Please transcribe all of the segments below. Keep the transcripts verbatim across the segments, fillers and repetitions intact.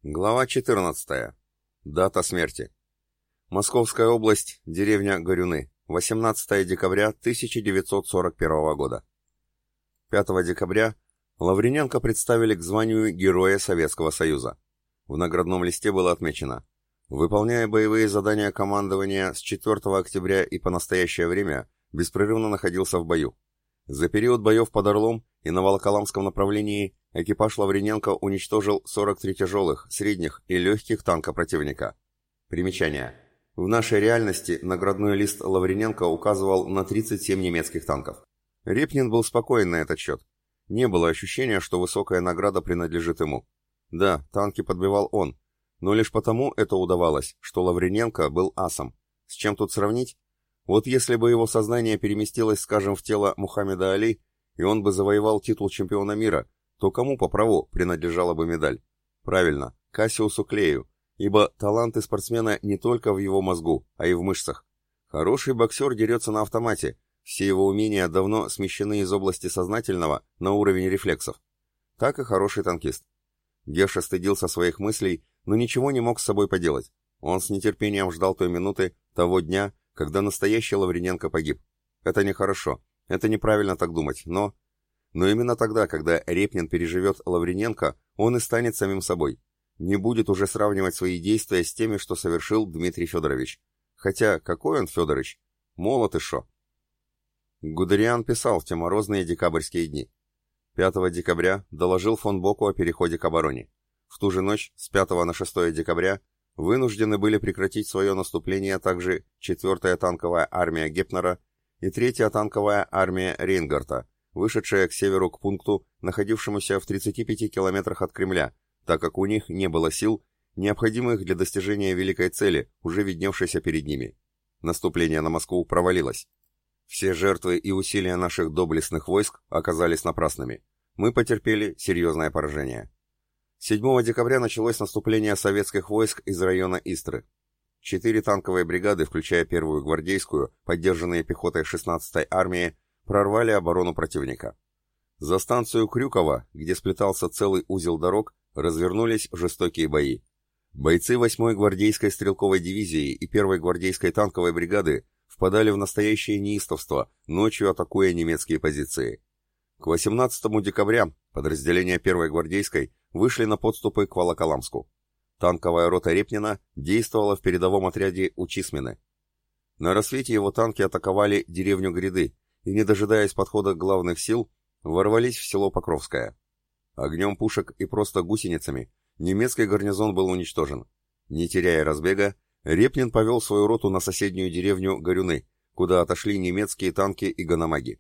Глава четырнадцатая. Дата смерти. Московская область, деревня Горюны. восемнадцатое декабря тысяча девятьсот сорок первого года. пятого декабря Лавриненко представили к званию Героя Советского Союза. В наградном листе было отмечено: выполняя боевые задания командования с четвёртого октября и по настоящее время, беспрерывно находился в бою. За период боев под Орлом и на Волоколамском направлении экипаж Лавриненко уничтожил сорок три тяжелых, средних и легких танка противника. Примечание. В нашей реальности наградной лист Лавриненко указывал на тридцать семь немецких танков. Репнин был спокоен на этот счет. Не было ощущения, что высокая награда принадлежит ему. Да, танки подбивал он, но лишь потому это удавалось, что Лавриненко был асом. С чем тут сравнить? Вот если бы его сознание переместилось, скажем, в тело Мухаммеда Али, и он бы завоевал титул чемпиона мира, то кому по праву принадлежала бы медаль? Правильно, Кассиусу Клею, ибо таланты спортсмена не только в его мозгу, а и в мышцах. Хороший боксер дерется на автомате, все его умения давно смещены из области сознательного на уровень рефлексов. Так и хороший танкист. Геша стыдился своих мыслей, но ничего не мог с собой поделать. Он с нетерпением ждал той минуты, того дня, когда настоящий Лавриненко погиб. Это нехорошо, это неправильно так думать, но... Но именно тогда, когда Репнин переживет Лавриненко, он и станет самим собой. Не будет уже сравнивать свои действия с теми, что совершил Дмитрий Федорович. Хотя, какой он Федорович? Молод и шо. Гудериан писал в те морозные декабрьские дни. пятого декабря доложил фон Боку о переходе к обороне. В ту же ночь, с пятого на шестое декабря, вынуждены были прекратить свое наступление также четвёртая танковая армия Гепнера и третья танковая армия Рейнгарта, вышедшая к северу к пункту, находившемуся в тридцати пяти километрах от Кремля, так как у них не было сил, необходимых для достижения великой цели, уже видневшейся перед ними. Наступление на Москву провалилось. Все жертвы и усилия наших доблестных войск оказались напрасными. Мы потерпели серьезное поражение. седьмого декабря началось наступление советских войск из района Истры. Четыре танковые бригады, включая первую гвардейскую, поддержанные пехотой шестнадцатой армии, прорвали оборону противника. За станцию Крюково, где сплетался целый узел дорог, развернулись жестокие бои. Бойцы восьмой гвардейской стрелковой дивизии и первой гвардейской танковой бригады впадали в настоящее неистовство, ночью атакуя немецкие позиции. К восемнадцатому декабря подразделения первой гвардейской вышли на подступы к Волоколамску. Танковая рота Репнина действовала в передовом отряде у Чисмины. На рассвете его танки атаковали деревню Гряды и, не дожидаясь подхода главных сил, ворвались в село Покровское. Огнем пушек и просто гусеницами немецкий гарнизон был уничтожен. Не теряя разбега, Репнин повел свою роту на соседнюю деревню Горюны, куда отошли немецкие танки и ганамаги.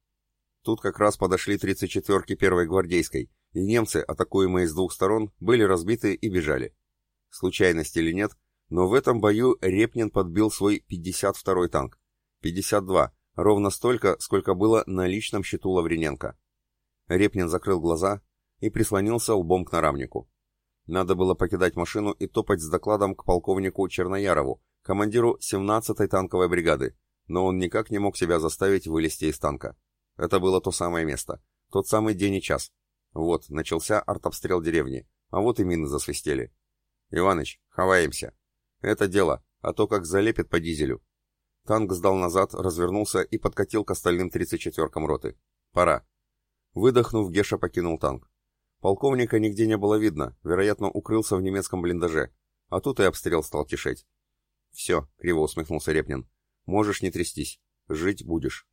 Тут как раз подошли тридцать четвёрки первой гвардейской, и немцы, атакуемые с двух сторон, были разбиты и бежали. Случайность или нет, но в этом бою Репнин подбил свой пятьдесят второй танк. пятьдесят два, ровно столько, сколько было на личном счету Лавриненко. Репнин закрыл глаза и прислонился лбом к нарамнику. Надо было покидать машину и топать с докладом к полковнику Черноярову, командиру семнадцатой танковой бригады, но он никак не мог себя заставить вылезти из танка. Это было то самое место, тот самый день и час. Вот, начался артобстрел деревни, а вот и мины засвистели. «Иваныч, хаваемся. Это дело, а то как залепит по дизелю». Танк сдал назад, развернулся и подкатил к остальным тридцать четвёркам роты. «Пора». Выдохнув, Геша покинул танк. Полковника нигде не было видно, вероятно, укрылся в немецком блиндаже, а тут и обстрел стал кишеть. «Все», — криво усмехнулся Репнин, — «можешь не трястись, жить будешь».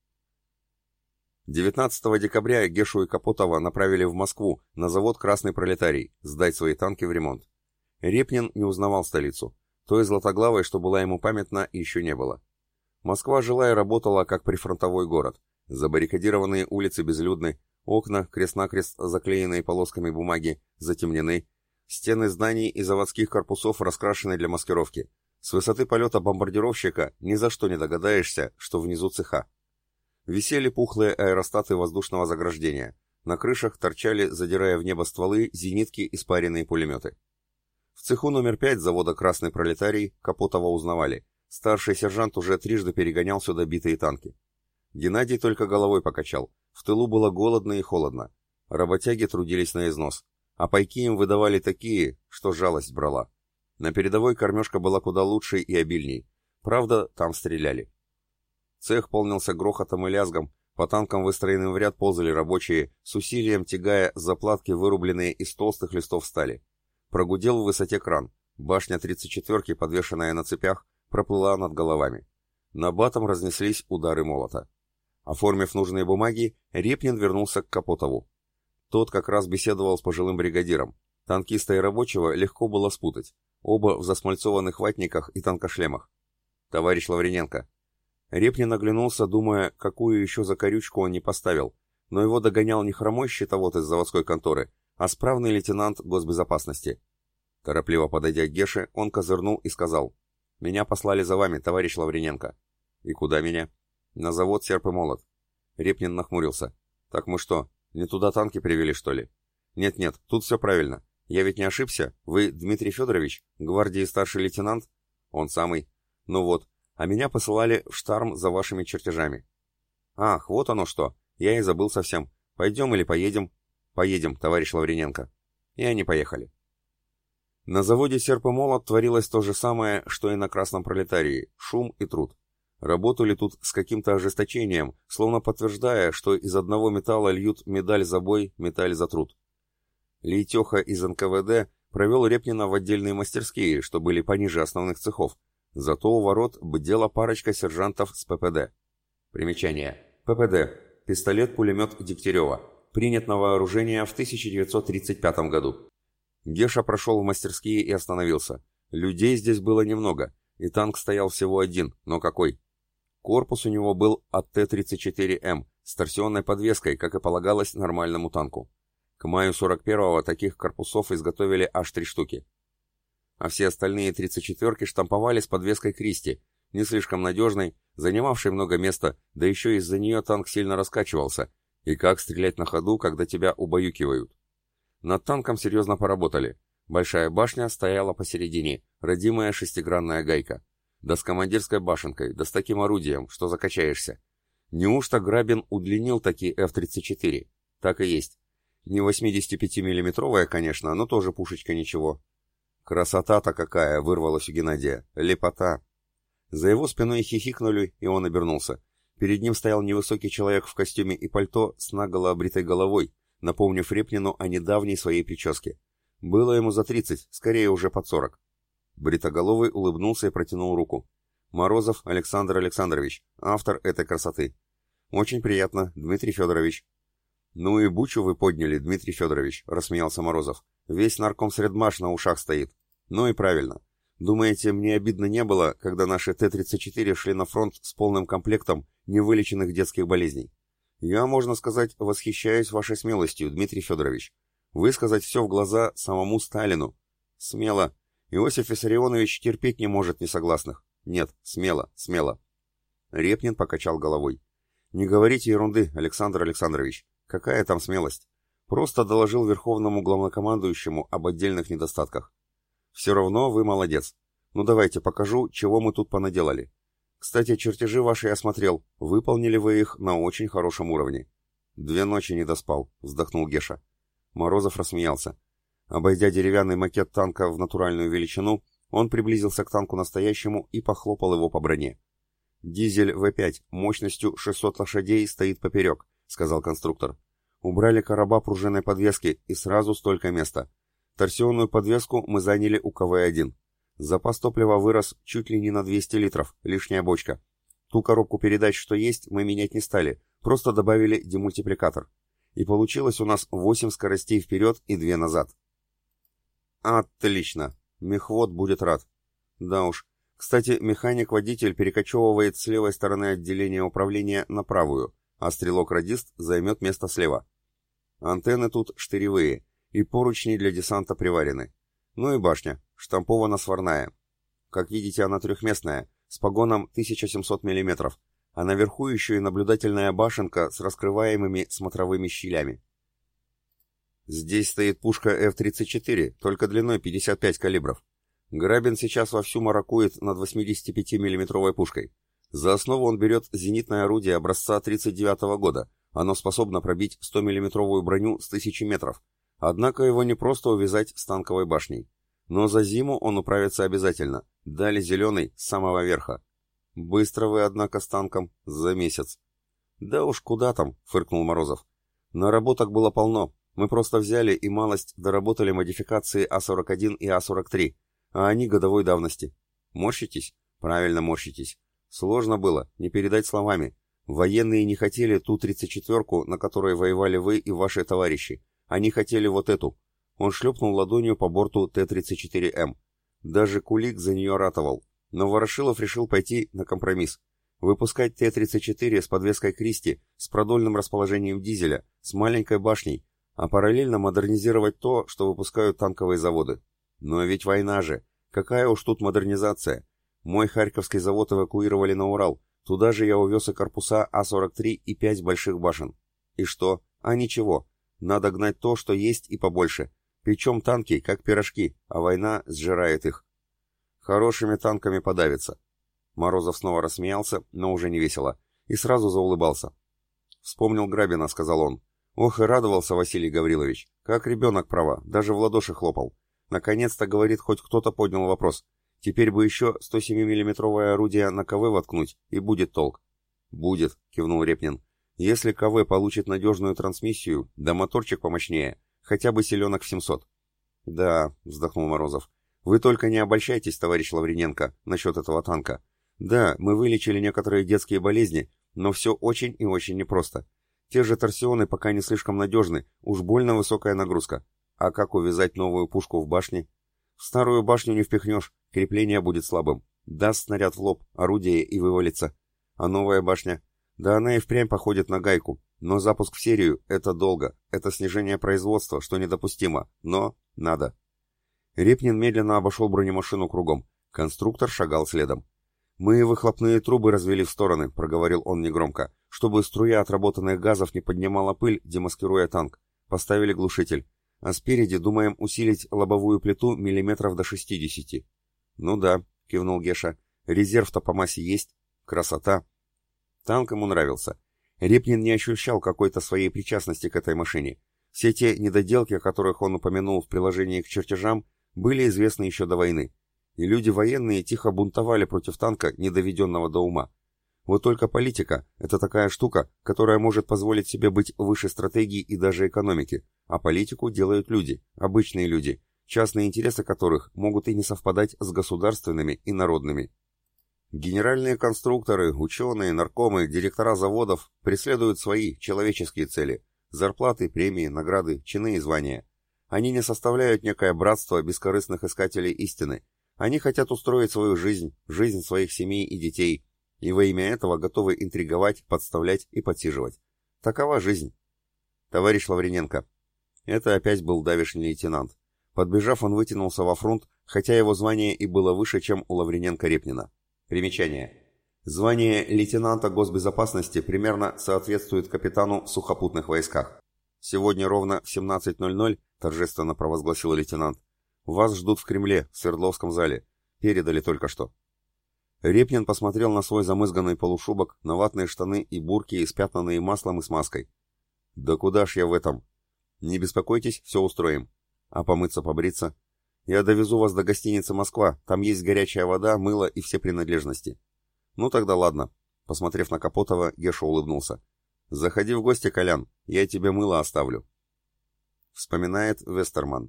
девятнадцатого декабря Гешу и Капотова направили в Москву, на завод «Красный пролетарий», сдать свои танки в ремонт. Репнин не узнавал столицу. Той Златоглавой, что была ему памятна, еще не было. Москва жила и работала, как прифронтовой город. Забаррикадированные улицы безлюдны, окна, крест-накрест заклеенные полосками бумаги, затемнены, стены зданий и заводских корпусов раскрашены для маскировки. С высоты полета бомбардировщика ни за что не догадаешься, что внизу цеха. Висели пухлые аэростаты воздушного заграждения. На крышах торчали, задирая в небо стволы, зенитки и спаренные пулеметы. В цеху номер пять завода «Красный пролетарий» Капотова узнавали. Старший сержант уже трижды перегонял сюда битые танки. Геннадий только головой покачал. В тылу было голодно и холодно. Работяги трудились на износ. А пайки им выдавали такие, что жалость брала. На передовой кормежка была куда лучше и обильней. Правда, там стреляли. Цех полнился грохотом и лязгом, по танкам, выстроенным в ряд, ползали рабочие, с усилием тягая заплатки, вырубленные из толстых листов стали. Прогудел в высоте кран. Башня тридцать четвёрки, подвешенная на цепях, проплыла над головами. На батом разнеслись удары молота. Оформив нужные бумаги, Репнин вернулся к Капотову. Тот как раз беседовал с пожилым бригадиром. Танкиста и рабочего легко было спутать. Оба в засмальцованных ватниках и танкошлемах. «Товарищ Лавриненко». Репнин оглянулся, думая, какую еще закорючку он не поставил, но его догонял не хромой счетовод из заводской конторы, а справный лейтенант госбезопасности. Торопливо подойдя к Геше, он козырнул и сказал: «Меня послали за вами, товарищ Лавриненко». «И куда меня?» «На завод «Серп и молот». Репнин нахмурился. «Так мы что, не туда танки привели, что ли?» «Нет-нет, тут все правильно. Я ведь не ошибся? Вы Дмитрий Федорович, гвардии старший лейтенант?» «Он самый». «Ну вот, а меня посылали в штарм за вашими чертежами». «Ах, вот оно что. Я и забыл совсем. Пойдем или поедем?» «Поедем, товарищ Лавриненко». И они поехали. На заводе «Серп и молот» творилось то же самое, что и на Красном пролетарии – шум и труд. Работали тут с каким-то ожесточением, словно подтверждая, что из одного металла льют медаль за бой, медаль за труд. Лейтеха из эн ка вэ дэ провел Репнина в отдельные мастерские, что были пониже основных цехов. Зато у ворот бдела парочка сержантов с пэ пэ дэ. Примечание. пэ пэ дэ. Пистолет-пулемет Дегтярева. Принят на вооружение в тысяча девятьсот тридцать пятом году. Геша прошел в мастерские и остановился. Людей здесь было немного, и танк стоял всего один, но какой? Корпус у него был от тэ тридцать четыре эм с торсионной подвеской, как и полагалось нормальному танку. К маю сорок первого таких корпусов изготовили аж три штуки. А все остальные тридцать четвёрки штамповали с подвеской Кристи, не слишком надежной, занимавшей много места, да еще из-за нее танк сильно раскачивался. И как стрелять на ходу, когда тебя убаюкивают? Над танком серьезно поработали. Большая башня стояла посередине, родимая шестигранная гайка. Да с командирской башенкой, да с таким орудием, что закачаешься. Неужто Грабин удлинил таки эф тридцать четыре? Так и есть. Не восьмидесятипятимиллиметровая, конечно, но тоже пушечка ничего. Красота-то какая, вырвалась у Геннадия. Лепота. За его спиной хихикнули, и он обернулся. Перед ним стоял невысокий человек в костюме и пальто с наголо обритой головой, напомнив Репнину о недавней своей прическе. Было ему за тридцать, скорее уже под сорок. Бритоголовый улыбнулся и протянул руку. «Морозов Александр Александрович, автор этой красоты». «Очень приятно, Дмитрий Федорович». «Ну и бучу вы подняли, Дмитрий Федорович», — рассмеялся Морозов. «Весь наркомсредмаш на ушах стоит». «Ну и правильно. Думаете, мне обидно не было, когда наши тэ тридцать четыре шли на фронт с полным комплектом невылеченных детских болезней? Я, можно сказать, восхищаюсь вашей смелостью, Дмитрий Федорович. Высказать все в глаза самому Сталину. Смело. Иосиф Виссарионович терпеть не может несогласных. Нет, смело, смело». Репнин покачал головой. «Не говорите ерунды, Александр Александрович. Какая там смелость? Просто доложил верховному главнокомандующему об отдельных недостатках. Все равно вы молодец. Ну давайте покажу, чего мы тут понаделали. Кстати, чертежи ваши я смотрел. Выполнили вы их на очень хорошем уровне». «Две ночи не доспал», — вздохнул Геша. Морозов рассмеялся. Обойдя деревянный макет танка в натуральную величину, он приблизился к танку настоящему и похлопал его по броне. «Дизель вэ пять мощностью шестьсот лошадей стоит поперек», — сказал конструктор. «Убрали короба пружинной подвески и сразу столько места. Торсионную подвеску мы заняли у ка вэ один. Запас топлива вырос чуть ли не на двести литров, лишняя бочка. Ту коробку передач, что есть, мы менять не стали, просто добавили демультипликатор. И получилось у нас восемь скоростей вперед и две назад». «Отлично! Мехвод будет рад». «Да уж. Кстати, механик-водитель перекочевывает с левой стороны отделения управления на правую, а стрелок-радист займет место слева. Антенны тут штыревые, и поручни для десанта приварены. Ну и башня, штампована сварная. Как видите, она трехместная, с погоном тысяча семьсот миллиметров, а наверху еще и наблюдательная башенка с раскрываемыми смотровыми щелями. Здесь стоит пушка эф тридцать четыре, только длиной пятьдесят пять калибров. Грабин сейчас вовсю маракует над восьмидесятипятимиллиметровой пушкой. За основу он берет зенитное орудие образца тридцать девятого года. Оно способно пробить стомиллиметровую броню с тысячи метров, Однако его не просто увязать с танковой башней. Но за зиму он управится обязательно. Дали зеленый с самого верха. Быстро вы, однако, с танком. За месяц. Да уж куда там, фыркнул Морозов. Наработок было полно. Мы просто взяли и малость доработали модификации А сорок один и А сорок три, а они годовой давности. Морщитесь? Правильно морщитесь. Сложно было, не передать словами. Военные не хотели ту тридцать четвёрку, на которой воевали вы и ваши товарищи. Они хотели вот эту. Он шлепнул ладонью по борту Т тридцать четыре М. Даже Кулик за нее ратовал. Но Ворошилов решил пойти на компромисс. Выпускать Т тридцать четыре с подвеской Кристи, с продольным расположением дизеля, с маленькой башней, а параллельно модернизировать то, что выпускают танковые заводы. Но ведь война же. Какая уж тут модернизация. Мой Харьковский завод эвакуировали на Урал. Туда же я увез и корпуса А сорок три и пять больших башен. И что? А ничего. Надо гнать то, что есть, и побольше. Причем танки, как пирожки, а война сжирает их. Хорошими танками подавится. Морозов снова рассмеялся, но уже не весело, и сразу заулыбался. «Вспомнил Грабина», — сказал он. «Ох, и радовался Василий Гаврилович. Как ребенок, право, даже в ладоши хлопал. Наконец-то, говорит, хоть кто-то поднял вопрос. Теперь бы еще сто семимиллиметровое орудие на КВ воткнуть, и будет толк». «Будет», — кивнул Репнин. «Если КВ получит надежную трансмиссию, да моторчик помощнее, хотя бы селенок в семьсот». «Да», — вздохнул Морозов. «Вы только не обольщайтесь, товарищ Лавриненко, насчет этого танка. Да, мы вылечили некоторые детские болезни, но все очень и очень непросто. Те же торсионы пока не слишком надежны, уж больно высокая нагрузка. А как увязать новую пушку в башне? В старую башню не впихнешь, крепление будет слабым. Даст снаряд в лоб, орудие и вывалится. А новая башня? Да она и впрямь походит на гайку. Но запуск в серию — это долго, это снижение производства, что недопустимо, но надо». Репнин медленно обошел бронемашину кругом. Конструктор шагал следом. «Мы выхлопные трубы развели в стороны», — проговорил он негромко, «чтобы струя отработанных газов не поднимала пыль, демаскируя танк. Поставили глушитель. А спереди думаем усилить лобовую плиту миллиметров до шестидесяти». «Ну да», — кивнул Геша, — «резерв-то по массе есть. Красота». Танк ему нравился. Репнин не ощущал какой-то своей причастности к этой машине. Все те недоделки, о которых он упомянул в приложении к чертежам, были известны еще до войны. И люди военные тихо бунтовали против танка, недоведенного до ума. Вот только политика — это такая штука, которая может позволить себе быть выше стратегии и даже экономики, а политику делают люди, обычные люди, частные интересы которых могут и не совпадать с государственными и народными. Генеральные конструкторы, ученые, наркомы, директора заводов преследуют свои человеческие цели – зарплаты, премии, награды, чины и звания. Они не составляют некое братство бескорыстных искателей истины. Они хотят устроить свою жизнь, жизнь своих семей и детей, и во имя этого готовы интриговать, подставлять и подсиживать. Такова жизнь. Товарищ Лавриненко. Это опять был давешний лейтенант. Подбежав, он вытянулся во фронт, хотя его звание и было выше, чем у Лавриненко-Репнина. Примечание. Звание лейтенанта госбезопасности примерно соответствует капитану в сухопутных войсках. Сегодня ровно в семнадцать ноль ноль, торжественно провозгласил лейтенант, вас ждут в Кремле, в Свердловском зале. Передали только что. Репнин посмотрел на свой замызганный полушубок, на ватные штаны и бурки, испятнанные маслом и смазкой. Да куда ж я в этом? Не беспокойтесь, все устроим. А помыться, побриться? Я довезу вас до гостиницы «Москва», там есть горячая вода, мыло и все принадлежности. Ну тогда ладно. Посмотрев на Капотова, Геша улыбнулся. Заходи в гости, Колян, я тебе мыло оставлю. Вспоминает Вестерман.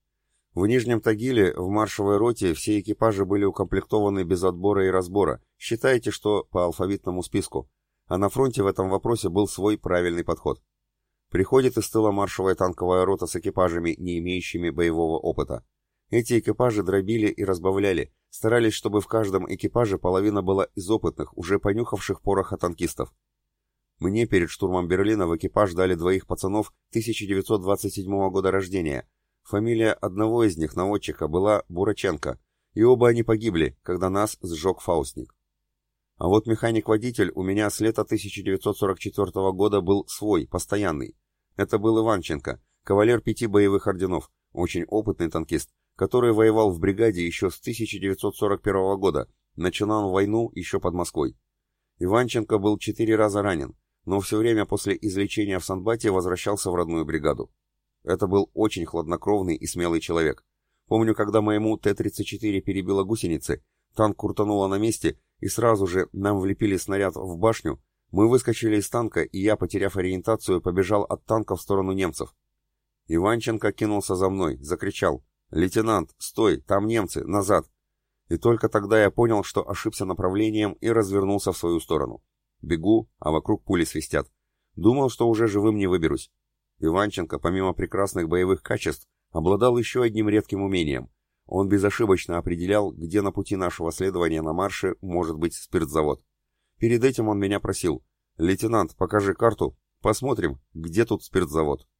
В Нижнем Тагиле в маршевой роте все экипажи были укомплектованы без отбора и разбора, считайте, что по алфавитному списку, а на фронте в этом вопросе был свой правильный подход. Приходит из тыла маршевая танковая рота с экипажами, не имеющими боевого опыта. Эти экипажи дробили и разбавляли, старались, чтобы в каждом экипаже половина была из опытных, уже понюхавших пороха танкистов. Мне перед штурмом Берлина в экипаж дали двоих пацанов тысяча девятьсот двадцать седьмого года рождения. Фамилия одного из них, наводчика, была Бураченко, и оба они погибли, когда нас сжег фаустник. А вот механик-водитель у меня с лета тысяча девятьсот сорок четвёртого года был свой, постоянный. Это был Иванченко, кавалер пяти боевых орденов, очень опытный танкист, который воевал в бригаде еще с тысяча девятьсот сорок первого года, начинал войну еще под Москвой. Иванченко был четыре раза ранен, но все время после излечения в Санбате возвращался в родную бригаду. Это был очень хладнокровный и смелый человек. Помню, когда моему Т тридцать четыре перебило гусеницы, танк крутануло на месте, и сразу же нам влепили снаряд в башню, мы выскочили из танка, и я, потеряв ориентацию, побежал от танка в сторону немцев. Иванченко кинулся за мной, закричал: «Лейтенант, стой, там немцы, назад!» И только тогда я понял, что ошибся направлением, и развернулся в свою сторону. Бегу, а вокруг пули свистят. Думал, что уже живым не выберусь. Иванченко, помимо прекрасных боевых качеств, обладал еще одним редким умением. Он безошибочно определял, где на пути нашего следования на марше может быть спиртзавод. Перед этим он меня просил: «Лейтенант, покажи карту, посмотрим, где тут спиртзавод».